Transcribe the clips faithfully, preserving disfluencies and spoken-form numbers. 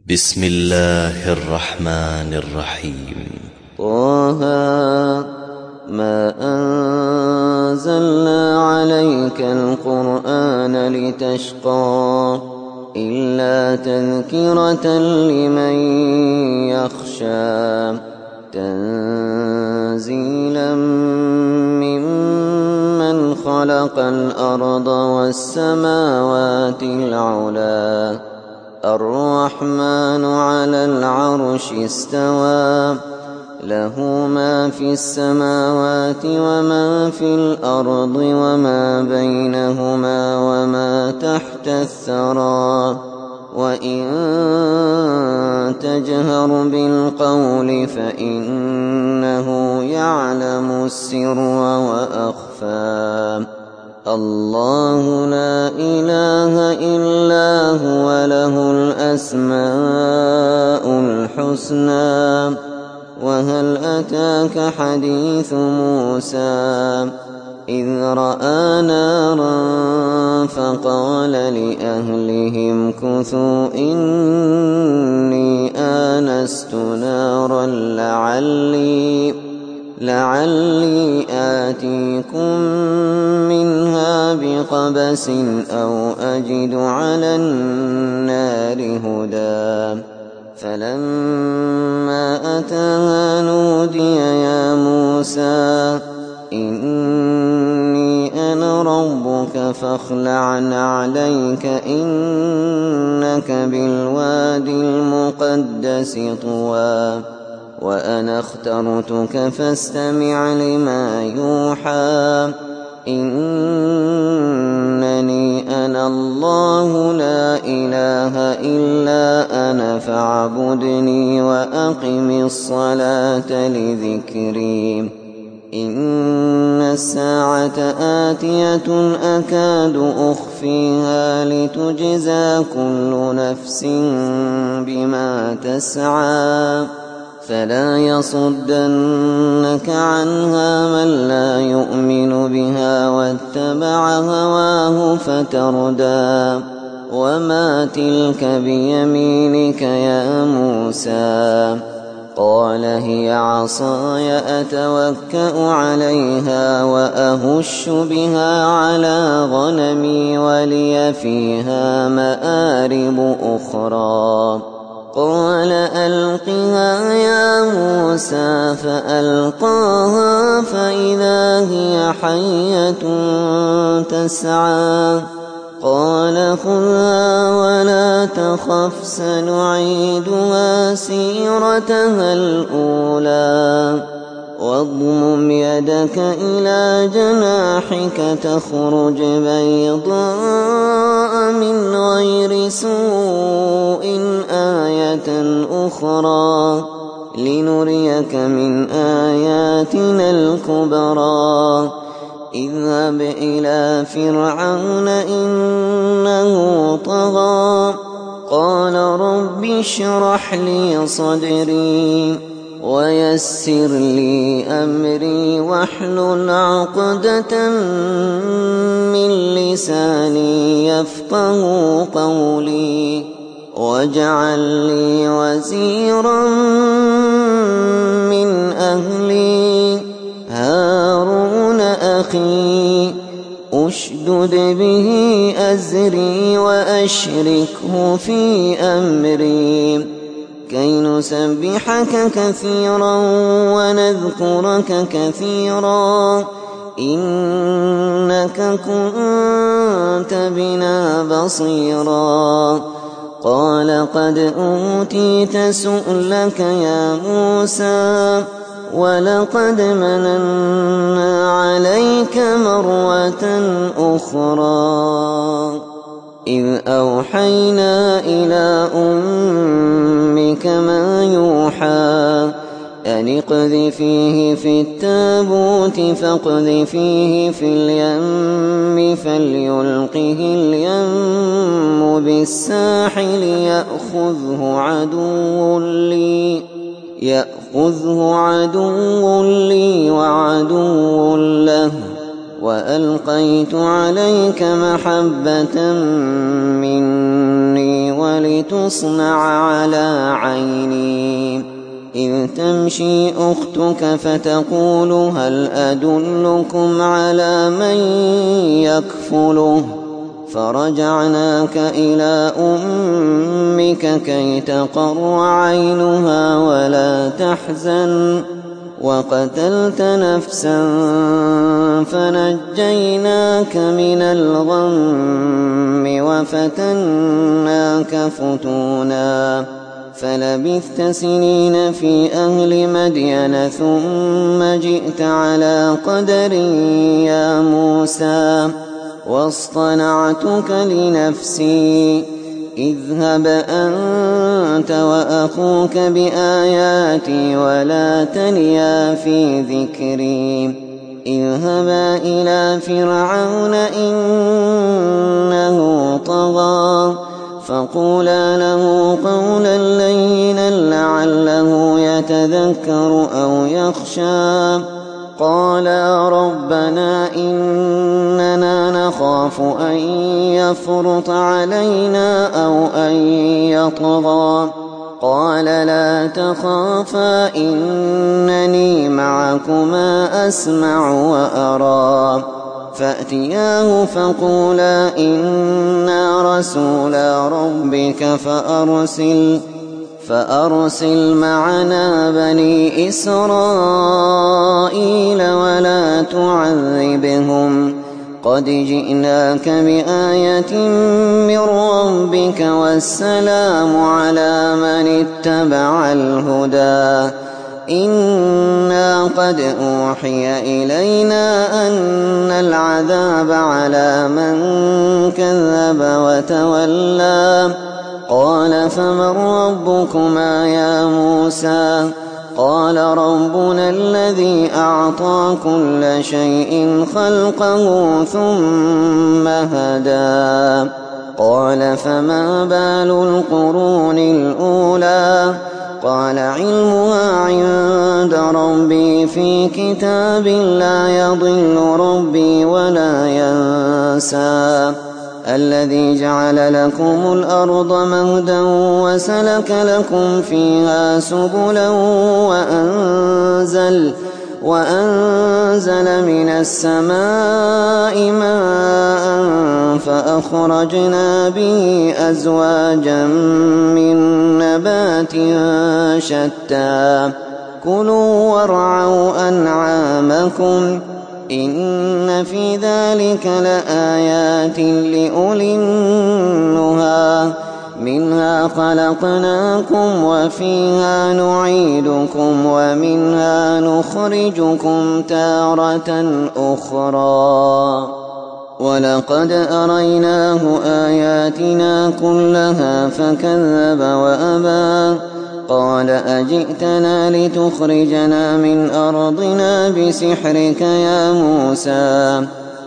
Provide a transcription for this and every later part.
بسم الله الرحمن الرحيم. طه ما أنزلنا عليك القرآن لتشقى إلا تذكرة لمن يخشى تنزيلا ممن خلق الأرض والسماوات العلى الرحمن على العرش استوى له ما في السماوات وما في الأرض وما بينهما وما تحت الثرى وإن تجهر بالقول فإنه يعلم السر وأخفى الله لا إله إلا هو له الأسماء الحسنى وهل أتاك حديث موسى إذ رأى نارا فقال لأهلهم كثوا إني آنست نارا لعلي لعلي آتيكم منها بقبس أو أجد على النار هدى فلما أتاها نودي يا موسى إني أنا ربك فاخلع نعليك إنك بالوادي المقدس طوى وأنا اخترتك فاستمع لما يوحى إنني أنا الله لا إله إلا أنا فاعبدني وأقم الصلاة لذكري إن الساعة آتية أكاد أخفيها لتجزى كل نفس بما تسعى فلا يصدنك عنها من لا يؤمن بها واتبع هواه فتردى وما تلك بيمينك يا موسى قال هي عصاي أتوكأ عليها وأهش بها على غنمي ولي فيها مآرب أخرى قال ألقها يا موسى فألقاها فإذا هي حية تسعى قال خذها ولا تخف سنعيدها سيرتها الأولى واضمم يدك إلى جناحك تخرج بيضاء من غير سوء آية أخرى لنريك من آياتنا الكبرى اذهب إلى فرعون إنه طغى قال رب اشرح لي صدري ويسر لي أمري واحلل عقدة من لساني يفقه قولي واجعل لي وزيرا من أهلي هارون أخي أشدد به أزري وأشركه في أمري كي نسبحك كثيرا ونذكرك كثيرا إنك كنت بنا بصيرا قال قد أوتيت سؤلك يا موسى ولقد مننا عليك مرة أخرى إذ أوحينا إلى أمك ما يوحى أن اقذفيه في التابوت فاقذفيه في اليم فليلقه اليم بالساحل يأخذه عدو لي يأخذه عدو لي وعدو له وألقيت عليك محبة مني لتصنع على عيني إذ تمشي أختك فتقول هل أدلكم على من يكفله فرجعناك إلى أمك كي تقر عينها ولا تحزن وقتلت نفسا فنجيناك من الغم وفتناك فتونا فلبثت سنين في أهل مدين ثم جئت على قدر يا موسى واصطنعتك لنفسي اذهب أنت وأخوك بآياتي ولا تنيا في ذكري اذهبا إلى فرعون إنه طغى فقولا له قولا لينا لعله يتذكر أو يخشى قالا ربنا إننا نخاف أن يفرط علينا أو أن يطغى قال لا تخافا إنني معكما أسمع وأرى فأتياه فقولا إنا رسولا ربك فأرسل فأرسل معنا بني إسرائيل ولا تعذبهم قد جئناك بآية من ربك والسلام على من اتبع الهدى إنا قد أوحي إلينا أن العذاب على من كذب وتولى قال فمن ربكما يا موسى قال ربنا الذي أعطى كل شيء خلقه ثم هدى قال فما بال القرون الأولى قال علمها عند ربي في كتاب لا يضل ربي ولا ينسى الذي جعل لكم الأرض مهدا وسلك لكم فيها سبلا وأنزل, وأنزل من السماء ماء فأخرجنا به أزواجا من نبات شتى كلوا وارعوا أنعامكم إن في ذلك لآيات لأولي النهى منها خلقناكم وفيها نعيدكم ومنها نخرجكم تارة أخرى ولقد أريناه آياتنا كلها فكذب وأبى قال أجئتنا لتخرجنا من أرضنا بسحرك يا موسى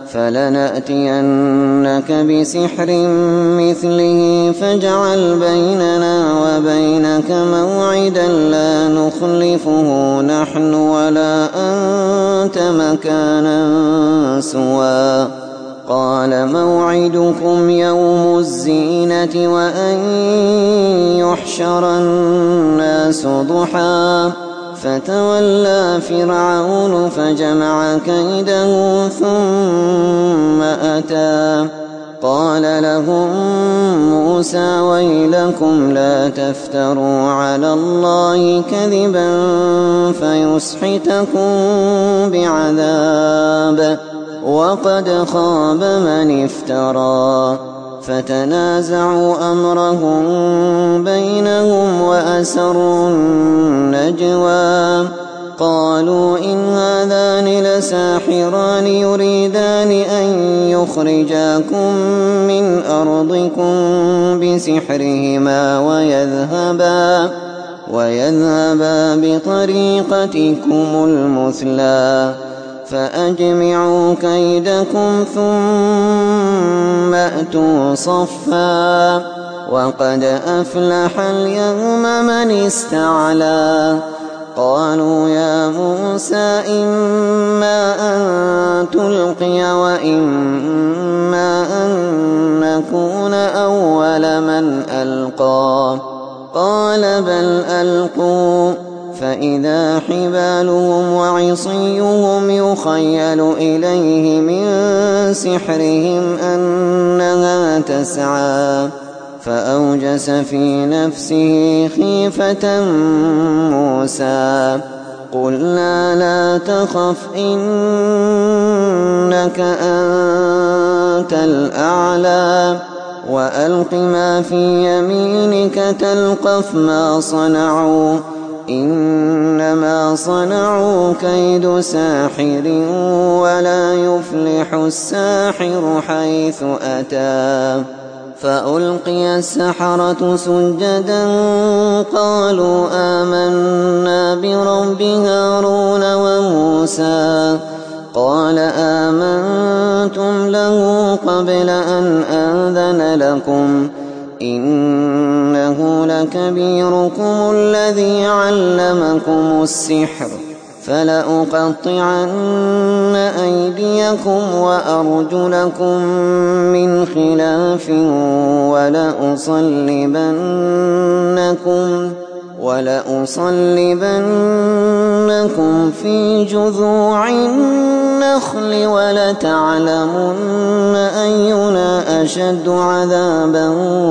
فلنأتينك بسحر مثله فاجعل بيننا وبينك موعدا لا نخلفه نحن ولا أنت مكانا سوى قال موعدكم يوم الزينة وأن يحشر الناس ضحى فتولى فرعون فجمع كيده ثم أتى قال لهم موسى ويلكم لا تفتروا على الله كذبا فيسحتكم بعذاب وقد خاب من افترى فتنازعوا أمرهم بينهم وأسروا النجوى قالوا إن هذان لساحران يريدان أن يخرجاكم من أرضكم بسحرهما ويذهبا, ويذهبا بطريقتكم المثلى فأجمعوا كيدكم ثم أتوا صفا وقد أفلح اليوم من استعلى قالوا يا موسى إما أن تلقي وإما أن نكون أول من ألقى قال بل ألقوا فإذا حبالهم وعصيهم يخيل إليه من سحرهم أنها تسعى فأوجس في نفسه خيفة موسى قلنا لا تخف إنك أنت الأعلى وألق ما في يمينك تلقف ما صنعوا إنما صنعوا كيد ساحر ولا يفلح الساحر حيث أتى فألقي السحرة سجدا قالوا آمنا برب هارون وموسى قال آمنتم له قبل أن آذن لكم إنه لكبيركم الذي علمكم السحر فلأقطعن أيديكم وأرجلكم من خلاف ولأصلبنكم ولأصلبنكم في جذوع النخل ولتعلمن أينا أشد عذابا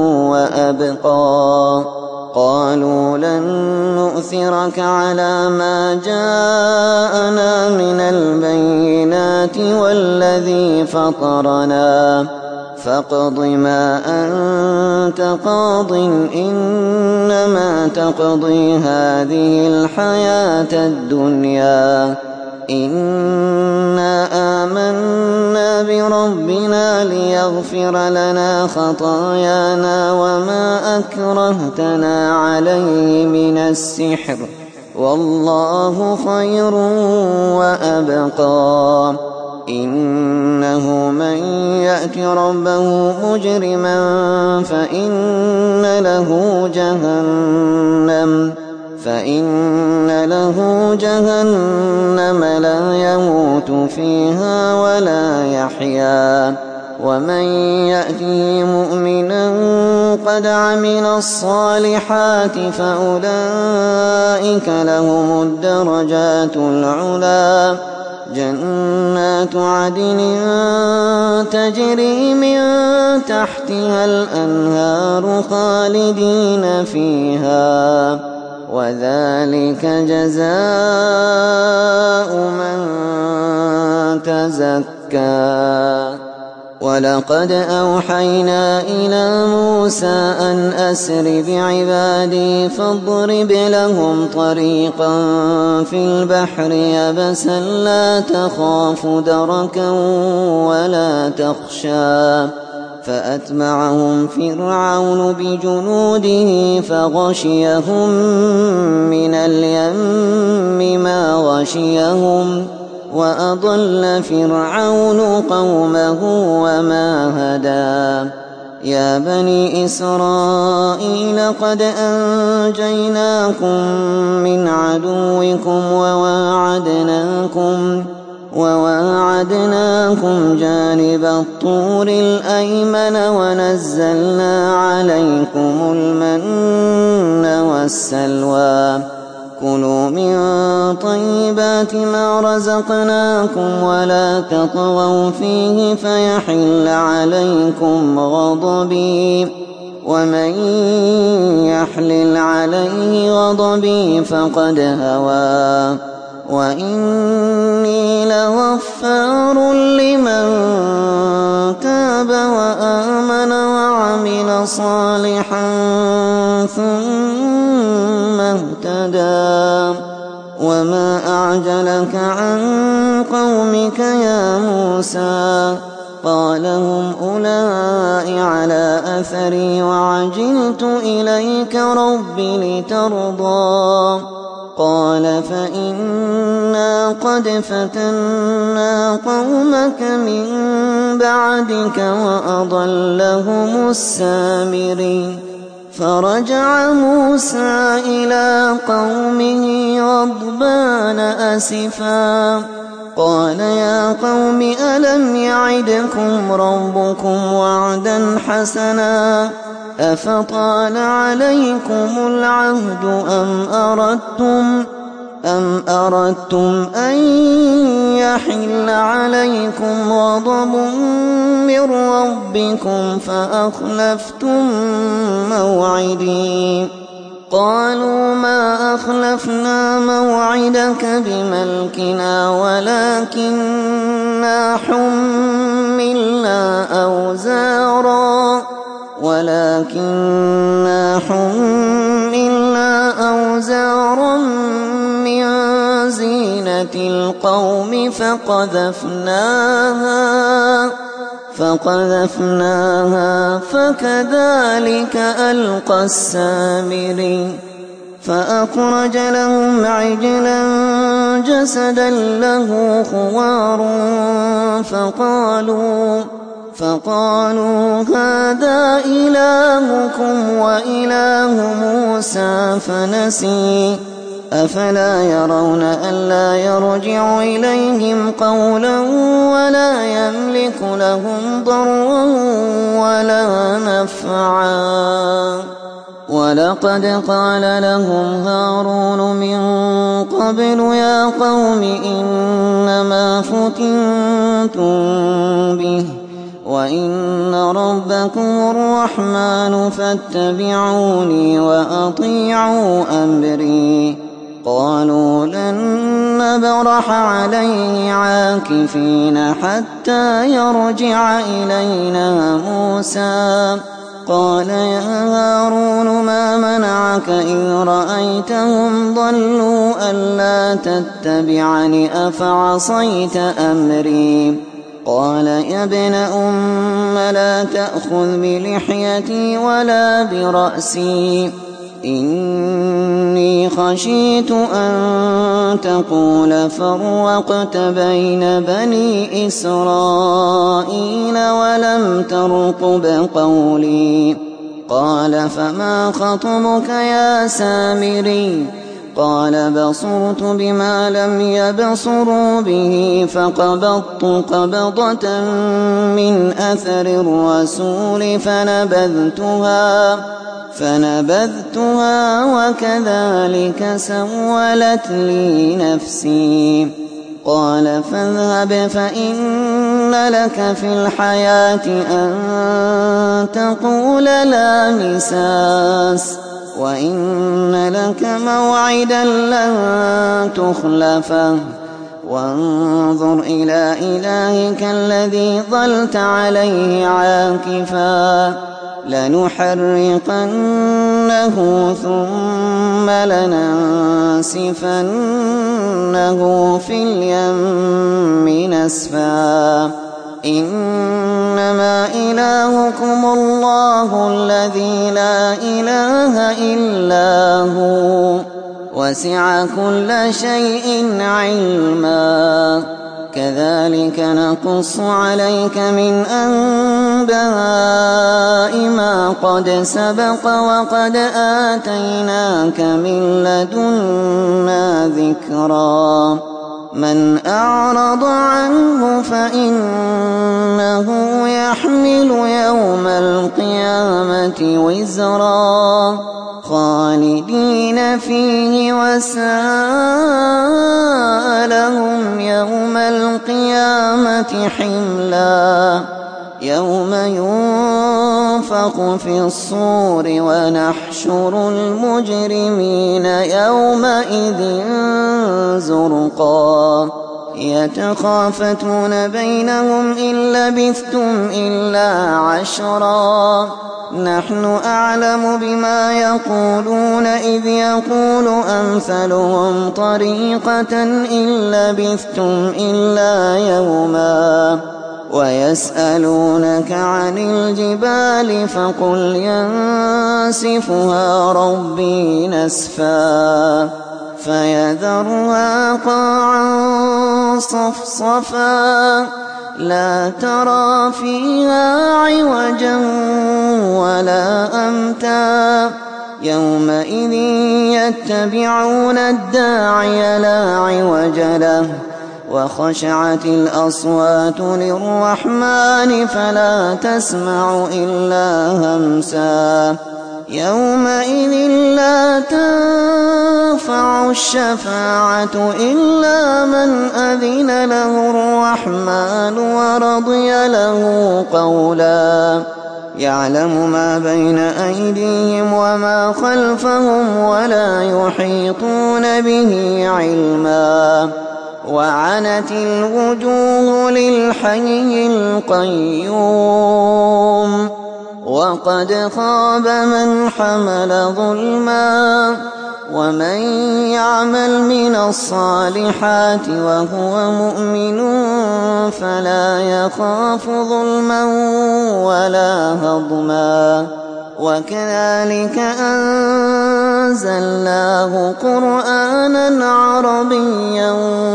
وأبقى قالوا لن نؤثرك على ما جاءنا من البينات والذي فطرنا فاقض ما أنت قاض إنما تقضي هذه الحياة الدنيا إنا آمنا بربنا ليغفر لنا خطايانا وما أكرهتنا عليه من السحر والله خير وأبقى إنه من يأت ربه مجرما فإن له جهنم فإن له جهنم لا يموت فيها ولا يحيا ومن يأته مؤمنا قد عمل الصالحات فأولئك لهم الدرجات العلى جنات عدن تجري من تحتها الأنهار خالدين فيها وذلك جزاء من تزكى ولقد أوحينا إلى موسى أن أسر بعبادي فاضرب لهم طريقا في البحر يبسا لا تخاف دركا ولا تخشى فأتبعهم فرعون بجنوده فغشيهم من اليم ما غشيهم وأضل فرعون قومه وما هدى يا بني إسرائيل قد أنجيناكم من عدوكم وواعدناكم وواعدناكم جانب الطور الأيمن ونزلنا عليكم المن والسلوى كلوا من طيبات ما رزقناكم ولا تطغوا فيه فيحل عليكم غضبي ومن يحلل عليه غضبي فقد هوى وإني لغفار لمن تاب وآمن وعمل صالحا ثم اهتدى وما أعجلك عن قومك يا موسى قال هم أولئك على أثري وعجلت إليك رب لترضى قال فإنا قد فتنا قومك من بعدك وأضلهم السامري فرجع موسى إلى قومه غضبان أسفا قال يا قوم ألم يعدكم ربكم وعدا حسنا أفطال عليكم العهد أم أردتم أم أردتم أن يحل عليكم غضب من ربكم فأخلفتم موعدي قالوا ما أخلفنا موعدك بملكنا ولكننا حملنا أوزارا ولكننا حملنا أوزارا من زينة القوم فقذفناها فقذفناها فكذلك ألقى السامري فأخرج لهم عجلا جسدا له خوار فقالوا فقالوا هذا إلهكم وإله موسى فنسي أفلا يرون ألا يرجع إليهم قولا ولا يملك لهم ضرا ولا نفعا ولقد قال لهم هارون من قبل يا قوم إنما فتنتم به وإن ربكم الرحمن فاتبعوني وأطيعوا أمري قالوا لن نبرح عليه عاكفين حتى يرجع إلينا موسى قال يا هارون ما منعك إذ رأيتهم ضلوا ألا تتبعني أفعصيت أمري قال يا ابن أم لا تأخذ بلحيتي ولا برأسي إني خشيت أن تقول فرقت بين بني إسرائيل ولم ترقب قولي قال فما خطبك يا سامري قال بصرت بما لم يبصروا به فقبضت قبضة من أثر الرسول فنبذتها فنبذتها وكذلك سولت لي نفسي قال فاذهب فإن لك في الحياة أن تقول لا مساس وإن لك موعدا لن تخلفه وانظر إلى إلهك الذي ظلت عليه عاكفا لنحرقنه ثم لننسفنه في اليم نسفا إنما إلهكم الله الذي لا إله إلا هو وسع كل شيء علما كذلك نقص عليك من أنباء ما قد سبق وقد آتيناك من لدنا ذكرا من أعرض عنه فإنه يحمل يوم القيامة وزرا خالدين فيه وساء لهم يوم القيامة حملا يوم ينفخ في الصور ونحشر المجرمين يومئذ زرقا يتخافتون بينهم إن لبثتم إلا عشرا نحن أعلم بما يقولون إذ يقول أمثلهم طريقة إن لبثتم إلا يوما ويسألونك عن الجبال فقل ينسفها ربي نسفا فيذرها قاعا صفصفا لا ترى فيها عوجا ولا أمتا يومئذ يتبعون الداعي لا عوج له وخشعت الأصوات للرحمن فلا تسمع إلا همسا يومئذ لا تنفع الشفاعة إلا من أذن له الرحمن ورضي له قولا يعلم ما بين أيديهم وما خلفهم ولا يحيطون به علما وعنت الوجوه للحي القيوم وقد خاب من حمل ظلما ومن يعمل من الصالحات وهو مؤمن فلا يخاف ظلما ولا هضما وكذلك أنزلناه قرآنا عربيا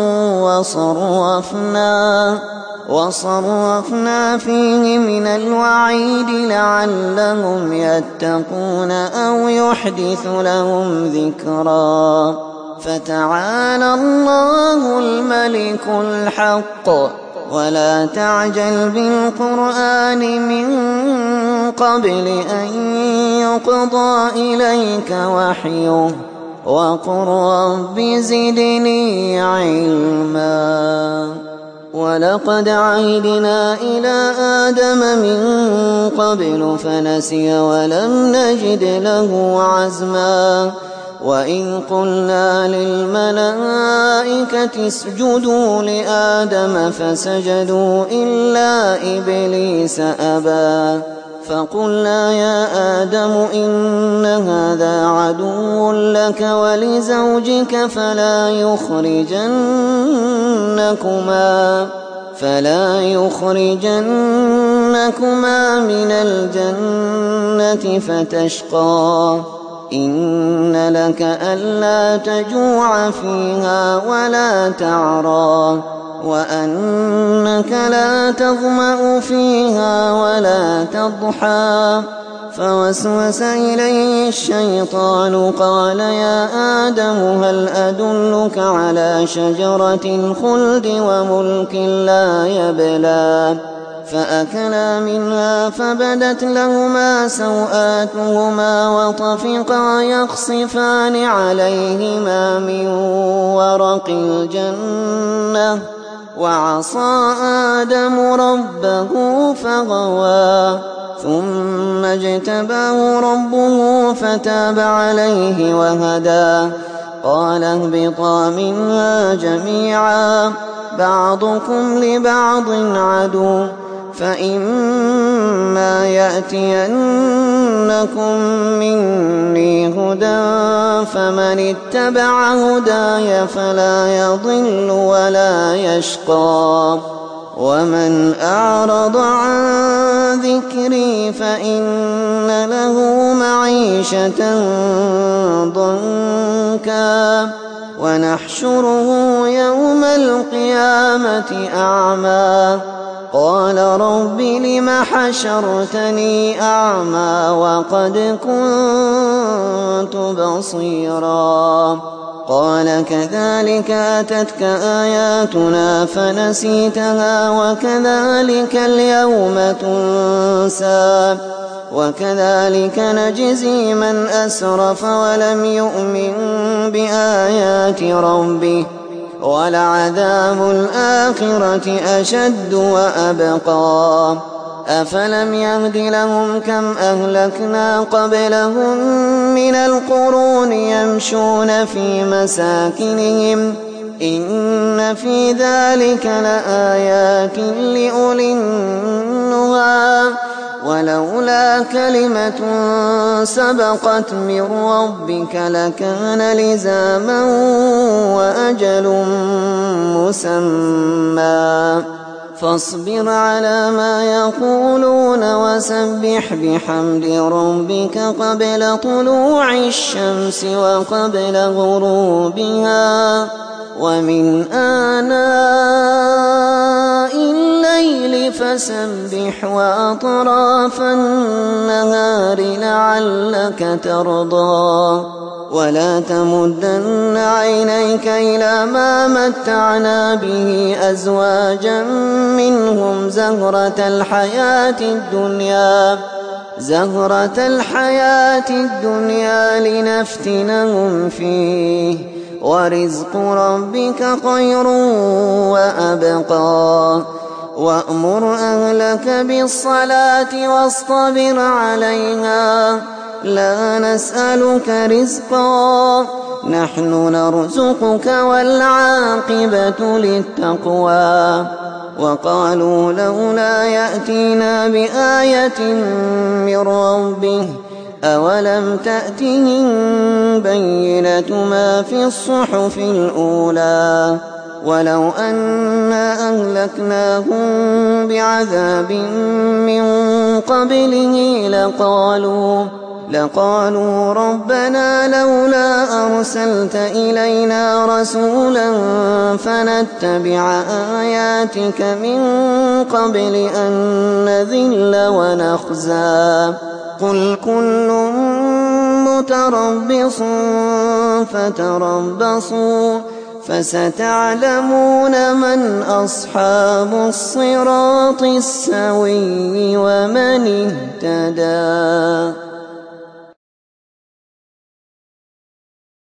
وصرفنا وصرفنا فيه من الوعيد لعلهم يتقون أو يحدث لهم ذكرا فتعالى الله الملك الحق ولا تعجل بالقرآن من قبل أن يقضى إليك وحيه وقل رب زدني علما ولقد عهدنا إلى آدم من قبل فنسي ولم نجد له عزما وإذ قلنا للملائكة اسجدوا لآدم فسجدوا إلا إبليس أبى فقلنا يا آدم إن هذا عدو لك ولزوجك فلا يخرجنكما فلا يخرجنكما من الجنة فتشقى إن لك ألا تجوع فيها ولا تعرى وأنك لا تظمأ فيها ولا تضحى فوسوس إليه الشيطان قال يا آدم هل أدلك على شجرة الخلد وملك لا يبلى فأكلا منها فبدت لهما سوآتهما وطفقا يخصفان عليهما من ورق الجنة وعصى آدم ربه فغوى ثم اجتباه ربه فتاب عليه وهدى قال اهبطا منها جميعا بعضكم لبعض عدو فإما يأتينكم مني هدى فمن اتبع هداي فلا يضل ولا يشقى ومن أعرض عن ذكري فإن له معيشة ضنكا ونحشره يوم القيامة أعمى قال رب لم حشرتني أعمى وقد كنت بصيرا قال كذلك أتتك آياتنا فنسيتها وكذلك اليوم تنسى وكذلك نجزي من أسرف ولم يؤمن بآيات ربه ولعذاب الآخرة أشد وأبقى أفلم يهد لهم كم أهلكنا قبلهم من القرون يمشون في مساكنهم إن في ذلك لآيات لأولي النهى ولولا كلمة سبقت من ربك لكان لزاما وأجل مسمى فاصبر على ما يقولون وسبح بحمد ربك قبل طلوع الشمس وقبل غروبها ومن آناء الليل الليل فسبح وأطراف النهار لعلك ترضى ولا تمدن عينيك إلى ما متعنا به أزواجا منهم زهرة الحياة الدنيا زهرة الحياة الدنيا لنفتنهم فيه ورزق ربك خير وأبقى وأمر أهلك بالصلاة واصطبر عليها لا نسألك رزقا نحن نرزقك والعاقبة للتقوى وقالوا لولا يأتينا بآية من ربه أولم تأتهم بينة ما في الصحف الأولى ولو أنا أهلكناهم بعذاب من قبله لقالوا لقالوا ربنا لولا أرسلت إلينا رسولا فنتبع آياتك من قبل أن نذل ونخزى قل كل متربص فتربصوا فستعلمون من أصحاب الصراط السوي ومن اهتدى.